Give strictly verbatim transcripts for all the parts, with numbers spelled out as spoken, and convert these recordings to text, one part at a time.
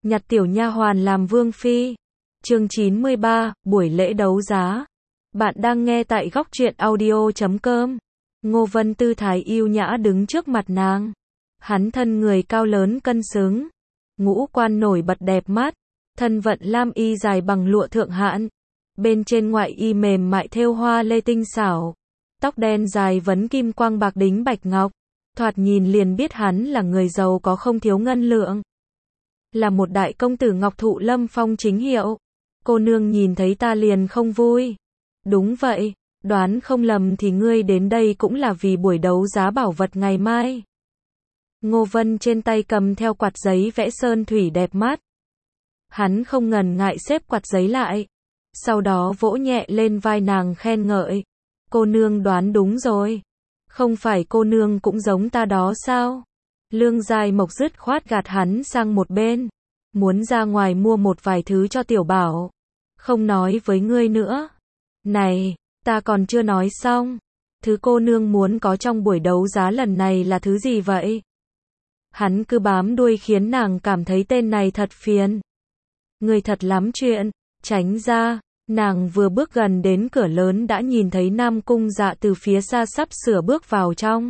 Nhặt tiểu nha hoàn làm vương phi. Chương chín mươi ba, buổi lễ đấu giá. Bạn đang nghe tại góc truyện audio chấm com. Ngô Vân tư thái yêu nhã đứng trước mặt nàng. Hắn thân người cao lớn cân xứng, ngũ quan nổi bật đẹp mắt, thân vận lam y dài bằng lụa thượng hãn, bên trên ngoại y mềm mại thêu hoa lê tinh xảo, tóc đen dài vấn kim quang bạc đính bạch ngọc, thoạt nhìn liền biết hắn là người giàu có không thiếu ngân lượng. Là một đại công tử ngọc thụ lâm phong chính hiệu. Cô nương nhìn thấy ta liền không vui. Đúng vậy, đoán không lầm thì ngươi đến đây cũng là vì buổi đấu giá bảo vật ngày mai. Ngô Vân trên tay cầm theo quạt giấy vẽ sơn thủy đẹp mắt. Hắn không ngần ngại xếp quạt giấy lại, sau đó vỗ nhẹ lên vai nàng khen ngợi. Cô nương đoán đúng rồi. Không phải cô nương cũng giống ta đó sao? Lương Giai Mộc dứt khoát gạt hắn sang một bên. Muốn ra ngoài mua một vài thứ cho tiểu bảo. Không nói với ngươi nữa. Này, ta còn chưa nói xong. Thứ cô nương muốn có trong buổi đấu giá lần này là thứ gì vậy? Hắn cứ bám đuôi khiến nàng cảm thấy tên này thật phiền. Ngươi thật lắm chuyện, tránh ra. Nàng vừa bước gần đến cửa lớn đã nhìn thấy Nam Cung Dạ từ phía xa sắp sửa bước vào trong.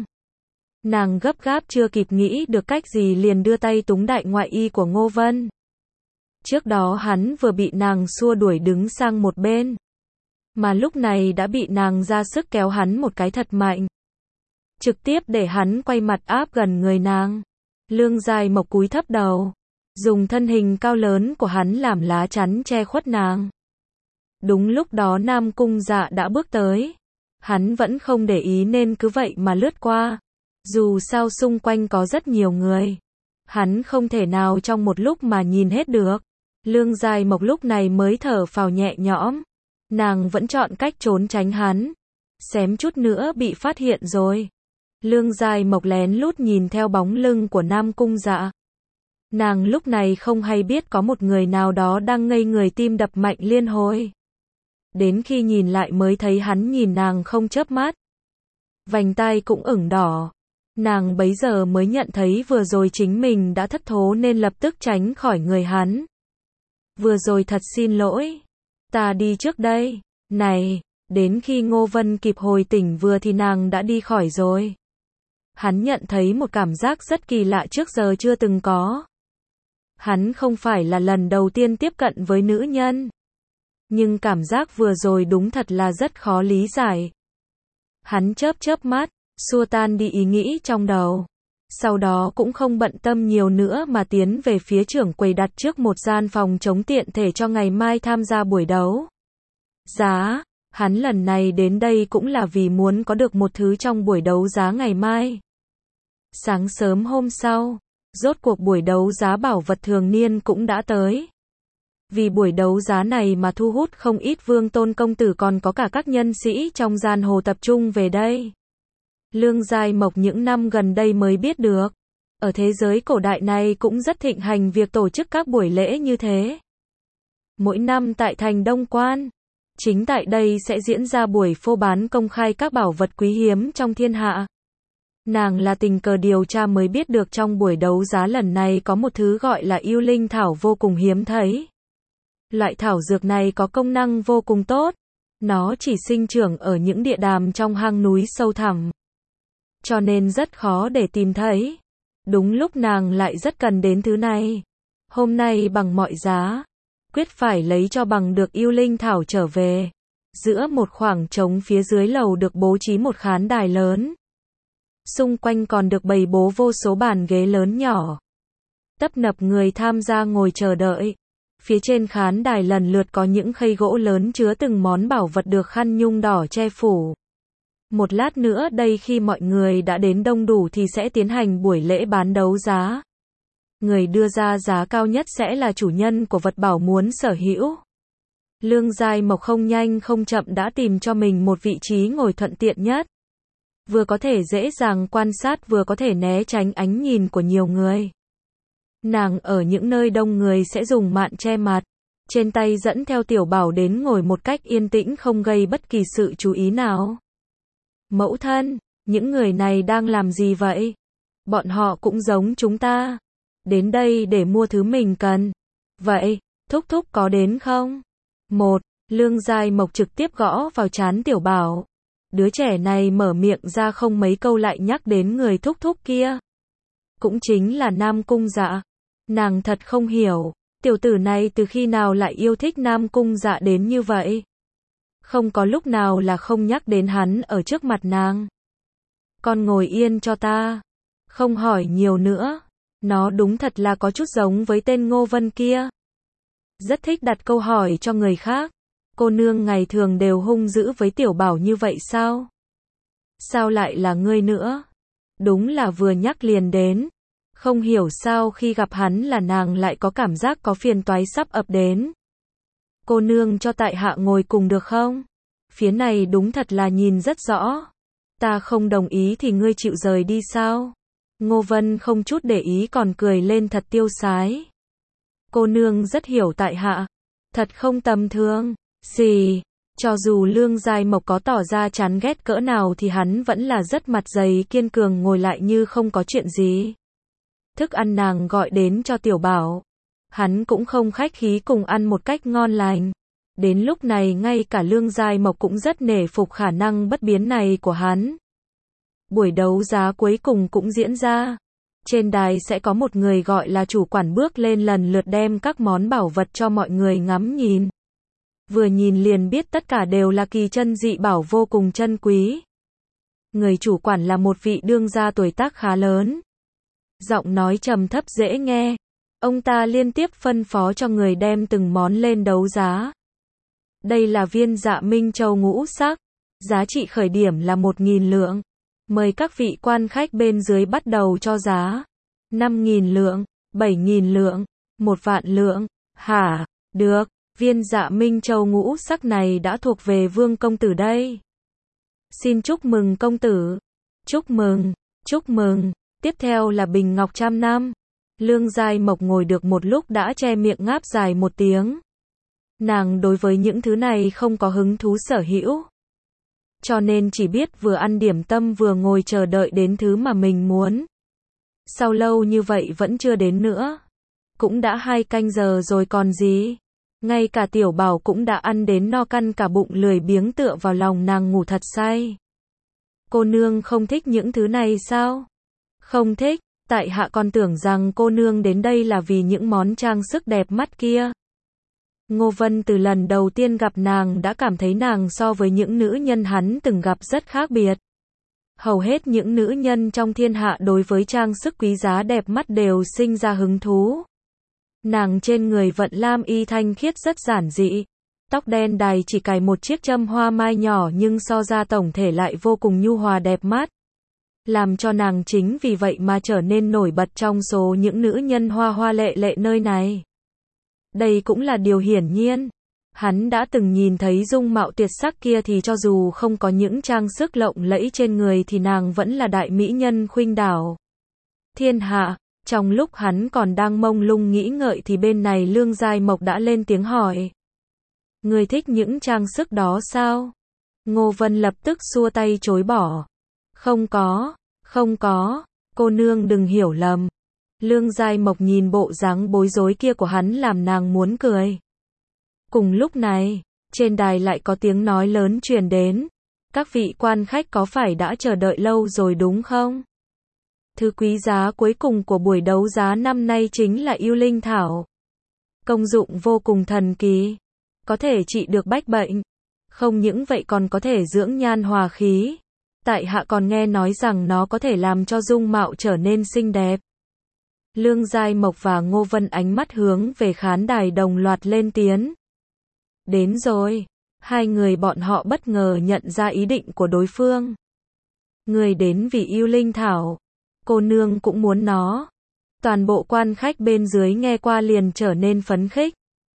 Nàng gấp gáp chưa kịp nghĩ được cách gì liền đưa tay túng đại ngoại y của Ngô Vân. Trước đó hắn vừa bị nàng xua đuổi đứng sang một bên, mà lúc này đã bị nàng ra sức kéo hắn một cái thật mạnh, trực tiếp để hắn quay mặt áp gần người nàng. Lương Giai Mộc cúi thấp đầu, dùng thân hình cao lớn của hắn làm lá chắn che khuất nàng. Đúng lúc đó Nam Cung Dạ đã bước tới. Hắn vẫn không để ý nên cứ vậy mà lướt qua. Dù sao xung quanh có rất nhiều người, hắn không thể nào trong một lúc mà nhìn hết được. Lương Giai Mộc lúc này mới thở phào nhẹ nhõm. Nàng vẫn chọn cách trốn tránh hắn. Xém chút nữa bị phát hiện rồi. Lương Giai Mộc lén lút nhìn theo bóng lưng của Nam Cung Dạ. Nàng lúc này không hay biết có một người nào đó đang ngây người tim đập mạnh liên hồi. Đến khi nhìn lại mới thấy hắn nhìn nàng không chớp mắt. Vành tai cũng ửng đỏ. Nàng bấy giờ mới nhận thấy vừa rồi chính mình đã thất thố nên lập tức tránh khỏi người hắn. Vừa rồi thật xin lỗi. Ta đi trước đây. Này, đến khi Ngô Vân kịp hồi tỉnh vừa thì nàng đã đi khỏi rồi. Hắn nhận thấy một cảm giác rất kỳ lạ trước giờ chưa từng có. Hắn không phải là lần đầu tiên tiếp cận với nữ nhân. Nhưng cảm giác vừa rồi đúng thật là rất khó lý giải. Hắn chớp chớp mắt, xua tan đi ý nghĩ trong đầu. Sau đó cũng không bận tâm nhiều nữa mà tiến về phía trưởng quầy đặt trước một gian phòng chống tiện thể cho ngày mai tham gia buổi đấu giá. Hắn lần này đến đây cũng là vì muốn có được một thứ trong buổi đấu giá ngày mai. Sáng sớm hôm sau, rốt cuộc buổi đấu giá bảo vật thường niên cũng đã tới. Vì buổi đấu giá này mà thu hút không ít vương tôn công tử còn có cả các nhân sĩ trong giang hồ tập trung về đây. Lương Giai Mộc những năm gần đây mới biết được, ở thế giới cổ đại này cũng rất thịnh hành việc tổ chức các buổi lễ như thế. Mỗi năm tại thành Đông Quan, chính tại đây sẽ diễn ra buổi phô bán công khai các bảo vật quý hiếm trong thiên hạ. Nàng là tình cờ điều tra mới biết được trong buổi đấu giá lần này có một thứ gọi là yêu linh thảo vô cùng hiếm thấy. Loại thảo dược này có công năng vô cùng tốt. Nó chỉ sinh trưởng ở những địa đàm trong hang núi sâu thẳm, cho nên rất khó để tìm thấy. Đúng lúc nàng lại rất cần đến thứ này. Hôm nay bằng mọi giá, quyết phải lấy cho bằng được yêu linh thảo trở về. Giữa một khoảng trống phía dưới lầu được bố trí một khán đài lớn. Xung quanh còn được bày bố vô số bàn ghế lớn nhỏ. Tấp nập người tham gia ngồi chờ đợi. Phía trên khán đài lần lượt có những khay gỗ lớn chứa từng món bảo vật được khăn nhung đỏ che phủ. Một lát nữa đây khi mọi người đã đến đông đủ thì sẽ tiến hành buổi lễ bán đấu giá. Người đưa ra giá cao nhất sẽ là chủ nhân của vật bảo muốn sở hữu. Lương Giai Mộc không nhanh không chậm đã tìm cho mình một vị trí ngồi thuận tiện nhất. Vừa có thể dễ dàng quan sát vừa có thể né tránh ánh nhìn của nhiều người. Nàng ở những nơi đông người sẽ dùng mạn che mặt, trên tay dẫn theo tiểu bảo đến ngồi một cách yên tĩnh không gây bất kỳ sự chú ý nào. Mẫu thân, những người này đang làm gì vậy? Bọn họ cũng giống chúng ta. Đến đây để mua thứ mình cần. Vậy, thúc thúc có đến không? Một, Lương Giai Mộc trực tiếp gõ vào trán Tiểu Bảo. Đứa trẻ này mở miệng ra không mấy câu lại nhắc đến người thúc thúc kia. Cũng chính là Nam Cung Dạ. Nàng thật không hiểu, tiểu tử này từ khi nào lại yêu thích Nam Cung Dạ đến như vậy. Không có lúc nào là không nhắc đến hắn ở trước mặt nàng. Con ngồi yên cho ta. Không hỏi nhiều nữa. Nó đúng thật là có chút giống với tên Ngô Vân kia. Rất thích đặt câu hỏi cho người khác. Cô nương ngày thường đều hung dữ với Tiểu Bảo như vậy sao? Sao lại là ngươi nữa? Đúng là vừa nhắc liền đến. Không hiểu sao khi gặp hắn là nàng lại có cảm giác có phiền toái sắp ập đến. Cô nương cho tại hạ ngồi cùng được không? Phía này đúng thật là nhìn rất rõ. Ta không đồng ý thì ngươi chịu rời đi sao? Ngô Vân không chút để ý còn cười lên thật tiêu sái. Cô nương rất hiểu tại hạ. Thật không tầm thường. Gì? Cho dù Lương Giai Mộc có tỏ ra chán ghét cỡ nào thì hắn vẫn là rất mặt dày kiên cường ngồi lại như không có chuyện gì. Thức ăn nàng gọi đến cho Tiểu Bảo. Hắn cũng không khách khí cùng ăn một cách ngon lành. Đến lúc này ngay cả Lương Giai Mộc cũng rất nể phục khả năng bất biến này của hắn. Buổi đấu giá cuối cùng cũng diễn ra. Trên đài sẽ có một người gọi là chủ quản bước lên lần lượt đem các món bảo vật cho mọi người ngắm nhìn. Vừa nhìn liền biết tất cả đều là kỳ chân dị bảo vô cùng chân quý. Người chủ quản là một vị đương gia tuổi tác khá lớn. Giọng nói trầm thấp dễ nghe. Ông ta liên tiếp phân phó cho người đem từng món lên đấu giá. Đây là viên Dạ Minh Châu ngũ sắc. Giá trị khởi điểm là một nghìn lượng. Mời các vị quan khách bên dưới bắt đầu cho giá. năm nghìn lượng, bảy nghìn lượng, một vạn lượng. Hả? Được. Viên Dạ Minh Châu ngũ sắc này đã thuộc về Vương công tử đây. Xin chúc mừng công tử. Chúc mừng, chúc mừng. Tiếp theo là bình ngọc trăm năm. Lương Giai Mộc ngồi được một lúc đã che miệng ngáp dài một tiếng. Nàng đối với những thứ này không có hứng thú sở hữu. Cho nên chỉ biết vừa ăn điểm tâm vừa ngồi chờ đợi đến thứ mà mình muốn. Sau lâu như vậy vẫn chưa đến nữa. Cũng đã hai canh giờ rồi còn gì. Ngay cả Tiểu Bảo cũng đã ăn đến no căn cả bụng lười biếng tựa vào lòng nàng ngủ thật say. Cô nương không thích những thứ này sao? Không thích, tại hạ còn tưởng rằng cô nương đến đây là vì những món trang sức đẹp mắt kia. Ngô Vân từ lần đầu tiên gặp nàng đã cảm thấy nàng so với những nữ nhân hắn từng gặp rất khác biệt. Hầu hết những nữ nhân trong thiên hạ đối với trang sức quý giá đẹp mắt đều sinh ra hứng thú. Nàng trên người vận lam y thanh khiết rất giản dị. Tóc đen đài chỉ cài một chiếc châm hoa mai nhỏ nhưng so ra tổng thể lại vô cùng nhu hòa đẹp mắt. Làm cho nàng chính vì vậy mà trở nên nổi bật trong số những nữ nhân hoa hoa lệ lệ nơi này. Đây cũng là điều hiển nhiên. Hắn đã từng nhìn thấy dung mạo tuyệt sắc kia thì cho dù không có những trang sức lộng lẫy trên người thì nàng vẫn là đại mỹ nhân khuynh đảo thiên hạ. Trong lúc hắn còn đang mông lung nghĩ ngợi thì bên này Lương Giai Mộc đã lên tiếng hỏi. Người thích những trang sức đó sao? Ngô Vân lập tức xua tay chối bỏ. Không có, không có, cô nương đừng hiểu lầm. Lương Giai Mộc nhìn bộ dáng bối rối kia của hắn làm nàng muốn cười. Cùng lúc này, trên đài lại có tiếng nói lớn truyền đến. Các vị quan khách có phải đã chờ đợi lâu rồi đúng không? Thứ quý giá cuối cùng của buổi đấu giá năm nay chính là yêu linh thảo. Công dụng vô cùng thần kỳ. Có thể trị được bách bệnh. Không những vậy còn có thể dưỡng nhan hòa khí. Tại hạ còn nghe nói rằng nó có thể làm cho dung mạo trở nên xinh đẹp. Lương Giai Mộc và Ngô Vân ánh mắt hướng về khán đài đồng loạt lên tiếng. Đến rồi. Hai người bọn họ bất ngờ nhận ra ý định của đối phương. Người đến vì yêu linh thảo. Cô nương cũng muốn nó. Toàn bộ quan khách bên dưới nghe qua liền trở nên phấn khích.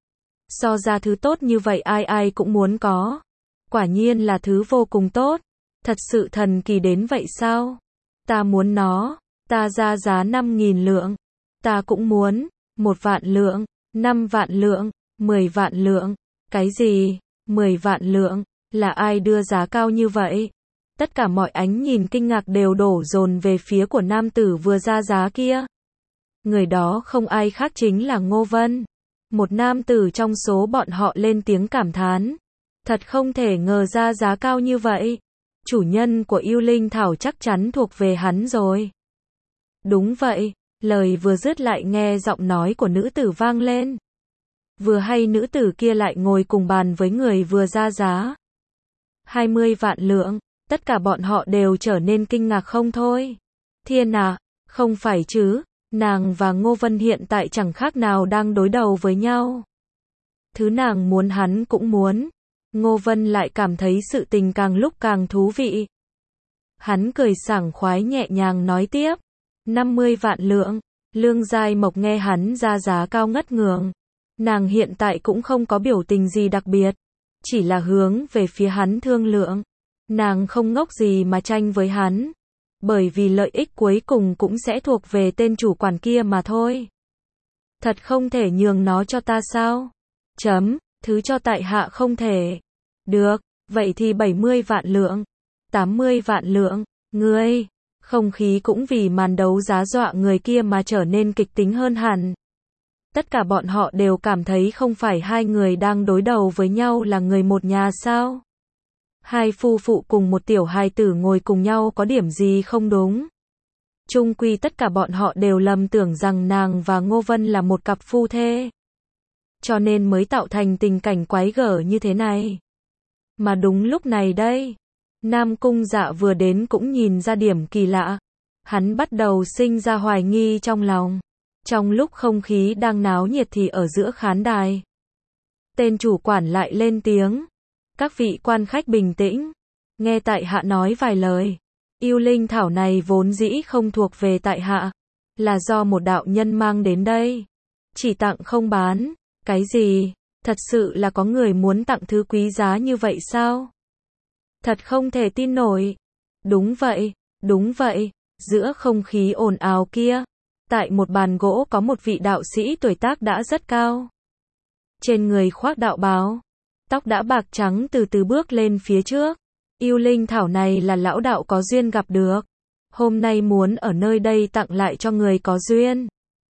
So ra thứ tốt như vậy ai ai cũng muốn có. Quả nhiên là thứ vô cùng tốt. Thật sự thần kỳ đến vậy sao? Ta muốn nó. Ta ra giá năm nghìn lượng. Ta cũng muốn. Một vạn lượng. Năm vạn lượng. Mười vạn lượng. Cái gì? Mười vạn lượng. Là ai đưa giá cao như vậy? Tất cả mọi ánh nhìn kinh ngạc đều đổ dồn về phía của nam tử vừa ra giá kia. Người đó không ai khác chính là Ngô Vân. Một nam tử trong số bọn họ lên tiếng cảm thán. Thật không thể ngờ ra giá cao như vậy. Chủ nhân của yêu linh thảo chắc chắn thuộc về hắn rồi. Đúng vậy, lời vừa dứt lại nghe giọng nói của nữ tử vang lên. Vừa hay nữ tử kia lại ngồi cùng bàn với người vừa ra giá. hai mươi vạn lượng, tất cả bọn họ đều trở nên kinh ngạc không thôi. Thiên à, không phải chứ, nàng và Ngô Vân hiện tại chẳng khác nào đang đối đầu với nhau. Thứ nàng muốn hắn cũng muốn. Ngô Vân lại cảm thấy sự tình càng lúc càng thú vị. Hắn cười sảng khoái nhẹ nhàng nói tiếp. năm mươi vạn lượng, Lương Giai Mộc nghe hắn ra giá cao ngất ngường. Nàng hiện tại cũng không có biểu tình gì đặc biệt. Chỉ là hướng về phía hắn thương lượng. Nàng không ngốc gì mà tranh với hắn. Bởi vì lợi ích cuối cùng cũng sẽ thuộc về tên chủ quản kia mà thôi. Thật không thể nhường nó cho ta sao? Chấm, thứ cho tại hạ không thể. Được, vậy thì bảy mươi vạn lượng, tám mươi vạn lượng, ngươi. Không khí cũng vì màn đấu giá dọa người kia mà trở nên kịch tính hơn hẳn. Tất cả bọn họ đều cảm thấy không phải hai người đang đối đầu với nhau là người một nhà sao? Hai phu phụ cùng một tiểu hài tử ngồi cùng nhau có điểm gì không đúng? Chung quy tất cả bọn họ đều lầm tưởng rằng nàng và Ngô Vân là một cặp phu thê. Cho nên mới tạo thành tình cảnh quái gở như thế này. Mà đúng lúc này đây, Nam Cung Dạ vừa đến cũng nhìn ra điểm kỳ lạ. Hắn bắt đầu sinh ra hoài nghi trong lòng. Trong lúc không khí đang náo nhiệt thì ở giữa khán đài, tên chủ quản lại lên tiếng. Các vị quan khách bình tĩnh, nghe tại hạ nói vài lời. Yêu linh thảo này vốn dĩ không thuộc về tại hạ, là do một đạo nhân mang đến đây. Chỉ tặng không bán. Cái gì? Thật sự là có người muốn tặng thứ quý giá như vậy sao? Thật không thể tin nổi. Đúng vậy, đúng vậy. Giữa không khí ồn ào kia, tại một bàn gỗ có một vị đạo sĩ tuổi tác đã rất cao. Trên người khoác đạo bào, tóc đã bạc trắng từ từ bước lên phía trước. Yêu linh thảo này là lão đạo có duyên gặp được. Hôm nay muốn ở nơi đây tặng lại cho người có duyên.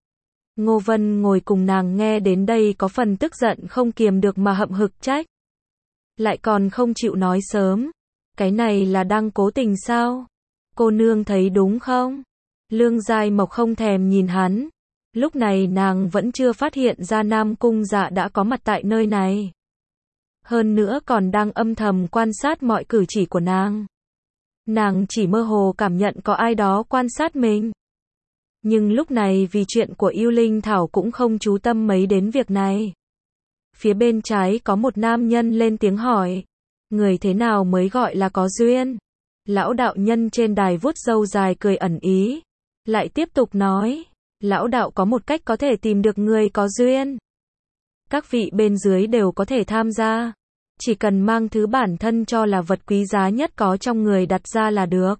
Ngô Vân ngồi cùng nàng nghe đến đây có phần tức giận không kiềm được mà hậm hực trách. Lại còn không chịu nói sớm. Cái này là đang cố tình sao? Cô nương thấy đúng không? Lương Giai Mộc không thèm nhìn hắn. Lúc này nàng vẫn chưa phát hiện ra Nam Cung Dạ đã có mặt tại nơi này. Hơn nữa còn đang âm thầm quan sát mọi cử chỉ của nàng. Nàng chỉ mơ hồ cảm nhận có ai đó quan sát mình. Nhưng lúc này vì chuyện của yêu linh thảo cũng không chú tâm mấy đến việc này. Phía bên trái có một nam nhân lên tiếng hỏi. Người thế nào mới gọi là có duyên? Lão đạo nhân trên đài vuốt râu dài cười ẩn ý. Lại tiếp tục nói. Lão đạo có một cách có thể tìm được người có duyên. Các vị bên dưới đều có thể tham gia. Chỉ cần mang thứ bản thân cho là vật quý giá nhất có trong người đặt ra là được.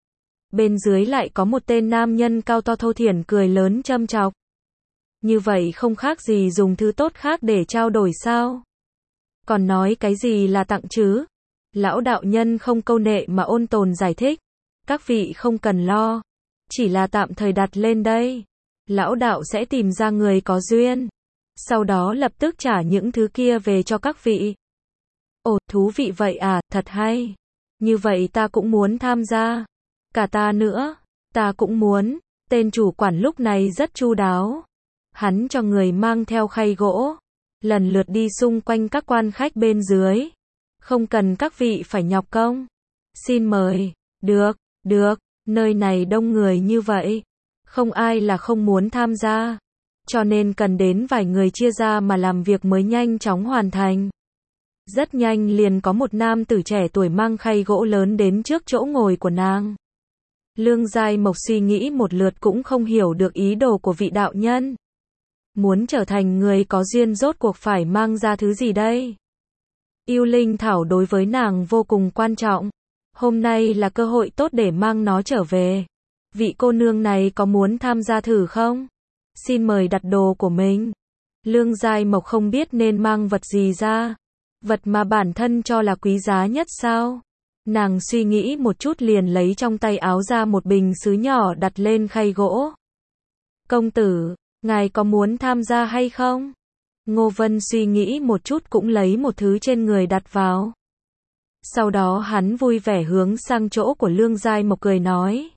Bên dưới lại có một tên nam nhân cao to thô thiển cười lớn châm chọc. Như vậy không khác gì dùng thứ tốt khác để trao đổi sao? Còn nói cái gì là tặng chứ? Lão đạo nhân không câu nệ mà ôn tồn giải thích. Các vị không cần lo. Chỉ là tạm thời đặt lên đây. Lão đạo sẽ tìm ra người có duyên. Sau đó lập tức trả những thứ kia về cho các vị. Ồ, thú vị vậy à, thật hay. Như vậy ta cũng muốn tham gia. Cả ta nữa, ta cũng muốn. Tên chủ quản lúc này rất chu đáo. Hắn cho người mang theo khay gỗ, lần lượt đi xung quanh các quan khách bên dưới. Không cần các vị phải nhọc công. Xin mời. Được, được, nơi này đông người như vậy. Không ai là không muốn tham gia. Cho nên cần đến vài người chia ra mà làm việc mới nhanh chóng hoàn thành. Rất nhanh liền có một nam tử trẻ tuổi mang khay gỗ lớn đến trước chỗ ngồi của nàng. Lương Giai Mộc suy nghĩ một lượt cũng không hiểu được ý đồ của vị đạo nhân. Muốn trở thành người có duyên rốt cuộc phải mang ra thứ gì đây? Yêu linh thảo đối với nàng vô cùng quan trọng. Hôm nay là cơ hội tốt để mang nó trở về. Vị cô nương này có muốn tham gia thử không? Xin mời đặt đồ của mình. Lương Giai Mộc không biết nên mang vật gì ra. Vật mà bản thân cho là quý giá nhất sao? Nàng suy nghĩ một chút liền lấy trong tay áo ra một bình sứ nhỏ đặt lên khay gỗ. Công tử, ngài có muốn tham gia hay không? Ngô Vân suy nghĩ một chút cũng lấy một thứ trên người đặt vào. Sau đó hắn vui vẻ hướng sang chỗ của Lương Giai Mộc cười nói.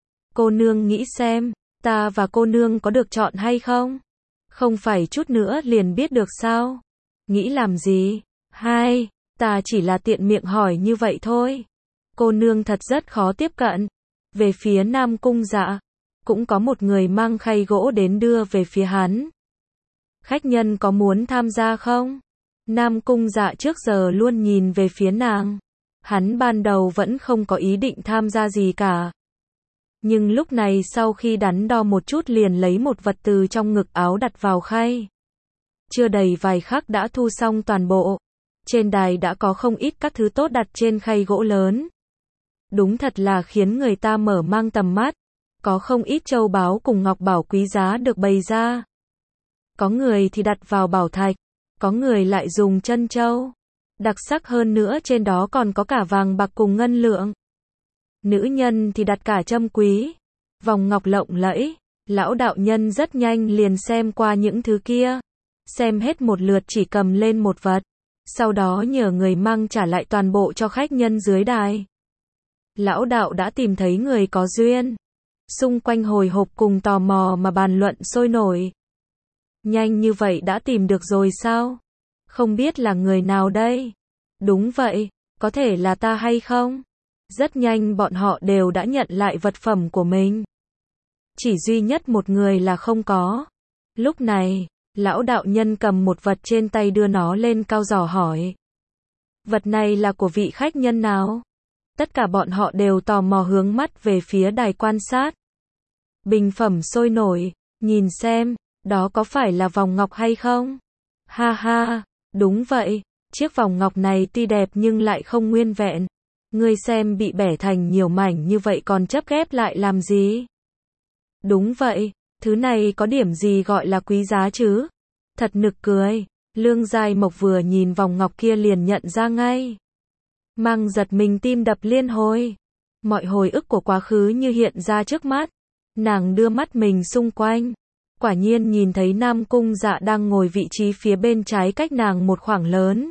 Cô nương nghĩ xem, ta và cô nương có được chọn hay không? Không phải chút nữa liền biết được sao? Nghĩ làm gì? Hai, ta chỉ là tiện miệng hỏi như vậy thôi. Cô nương thật rất khó tiếp cận. Về phía Nam Cung Dạ, cũng có một người mang khay gỗ đến đưa về phía hắn. Khách nhân có muốn tham gia không? Nam Cung Dạ trước giờ luôn nhìn về phía nàng. Hắn ban đầu vẫn không có ý định tham gia gì cả. Nhưng lúc này sau khi đắn đo một chút liền lấy một vật từ trong ngực áo đặt vào khay. Chưa đầy vài khắc đã thu xong toàn bộ. Trên đài đã có không ít các thứ tốt đặt trên khay gỗ lớn. Đúng thật là khiến người ta mở mang tầm mắt. Có không ít châu báu cùng ngọc bảo quý giá được bày ra. Có người thì đặt vào bảo thạch, có người lại dùng chân châu. Đặc sắc hơn nữa trên đó còn có cả vàng bạc cùng ngân lượng. Nữ nhân thì đặt cả trâm quý, vòng ngọc lộng lẫy. Lão đạo nhân rất nhanh liền xem qua những thứ kia. Xem hết một lượt chỉ cầm lên một vật. Sau đó nhờ người mang trả lại toàn bộ cho khách nhân dưới đài. Lão đạo đã tìm thấy người có duyên. Xung quanh hồi hộp cùng tò mò mà bàn luận sôi nổi. Nhanh như vậy đã tìm được rồi sao? Không biết là người nào đây? Đúng vậy, có thể là ta hay không? Rất nhanh bọn họ đều đã nhận lại vật phẩm của mình. Chỉ duy nhất một người là không có. Lúc này, lão đạo nhân cầm một vật trên tay đưa nó lên cao giỏ hỏi. Vật này là của vị khách nhân nào? Tất cả bọn họ đều tò mò hướng mắt về phía đài quan sát. Bình phẩm sôi nổi, nhìn xem, đó có phải là vòng ngọc hay không? Ha ha, đúng vậy, chiếc vòng ngọc này tuy đẹp nhưng lại không nguyên vẹn. Ngươi xem bị bẻ thành nhiều mảnh như vậy còn chấp ghép lại làm gì? Đúng vậy, thứ này có điểm gì gọi là quý giá chứ? Thật nực cười, Lương Giai Mộc vừa nhìn vòng ngọc kia liền nhận ra ngay. Mang giật mình tim đập liên hồi. Mọi hồi ức của quá khứ như hiện ra trước mắt. Nàng đưa mắt mình xung quanh. Quả nhiên nhìn thấy Nam Cung Dạ đang ngồi vị trí phía bên trái cách nàng một khoảng lớn.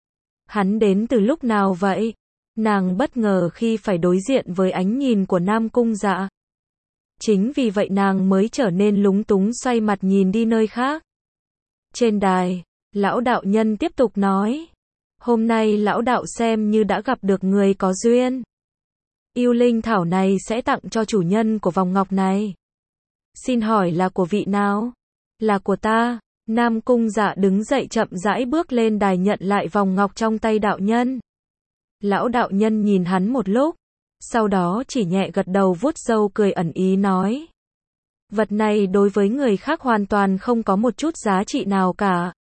Hắn đến từ lúc nào vậy? Nàng bất ngờ khi phải đối diện với ánh nhìn của Nam Cung Dạ. Chính vì vậy nàng mới trở nên lúng túng xoay mặt nhìn đi nơi khác. Trên đài, lão đạo nhân tiếp tục nói. Hôm nay lão đạo xem như đã gặp được người có duyên. Yêu linh thảo này sẽ tặng cho chủ nhân của vòng ngọc này. Xin hỏi là của vị nào? Là của ta. Nam Cung Dạ đứng dậy chậm rãi bước lên đài nhận lại vòng ngọc trong tay đạo nhân. Lão đạo nhân nhìn hắn một lúc. Sau đó chỉ nhẹ gật đầu vuốt râu cười ẩn ý nói. Vật này đối với người khác hoàn toàn không có một chút giá trị nào cả.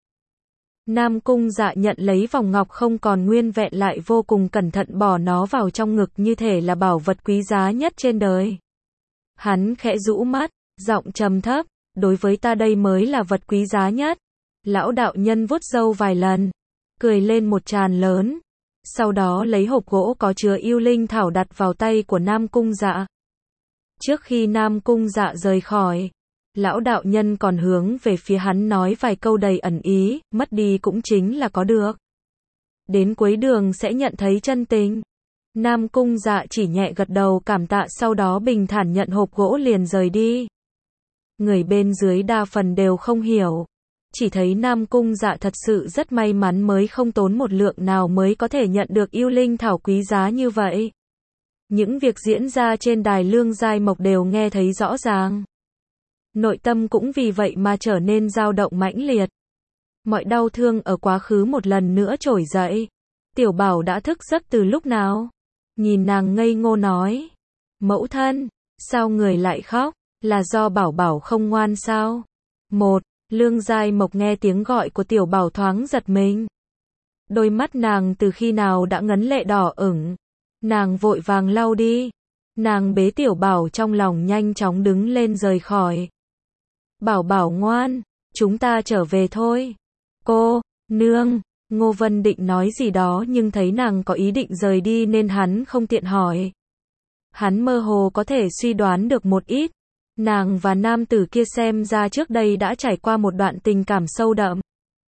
Nam Cung Dạ nhận lấy vòng ngọc không còn nguyên vẹn lại vô cùng cẩn thận bỏ nó vào trong ngực như thể là bảo vật quý giá nhất trên đời. Hắn khẽ rũ mắt, giọng trầm thấp, đối với ta đây mới là vật quý giá nhất. Lão đạo nhân vuốt râu vài lần, cười lên một tràng lớn. Sau đó lấy hộp gỗ có chứa yêu linh thảo đặt vào tay của Nam Cung Dạ. Trước khi Nam Cung Dạ rời khỏi, lão đạo nhân còn hướng về phía hắn nói vài câu đầy ẩn ý, mất đi cũng chính là có được. Đến cuối đường sẽ nhận thấy chân tình. Nam Cung Dạ chỉ nhẹ gật đầu cảm tạ sau đó bình thản nhận hộp gỗ liền rời đi. Người bên dưới đa phần đều không hiểu. Chỉ thấy Nam Cung Dạ thật sự rất may mắn mới không tốn một lượng nào mới có thể nhận được yêu linh thảo quý giá như vậy. Những việc diễn ra trên đài Lương Giai Mộc đều nghe thấy rõ ràng. Nội tâm cũng vì vậy mà trở nên dao động mãnh liệt. Mọi đau thương ở quá khứ một lần nữa trỗi dậy. Tiểu Bảo đã thức giấc từ lúc nào? Nhìn nàng ngây ngô nói. Mẫu thân, sao người lại khóc? Là do Bảo Bảo không ngoan sao? Một, Lương Giai Mộc nghe tiếng gọi của Tiểu Bảo thoáng giật mình. Đôi mắt nàng từ khi nào đã ngấn lệ đỏ ửng. Nàng vội vàng lau đi. Nàng bế Tiểu Bảo trong lòng nhanh chóng đứng lên rời khỏi. Bảo Bảo ngoan, chúng ta trở về thôi. Cô, nương, Ngô Vân định nói gì đó nhưng thấy nàng có ý định rời đi nên hắn không tiện hỏi. Hắn mơ hồ có thể suy đoán được một ít. Nàng và nam tử kia xem ra trước đây đã trải qua một đoạn tình cảm sâu đậm.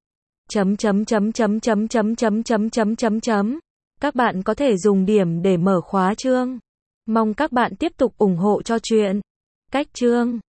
chấm chấm chấm chấm chấm chấm chấm chấm chấm chấm chấm. Các bạn có thể dùng điểm để mở khóa chương. Mong các bạn tiếp tục ủng hộ cho chuyện. Cách chương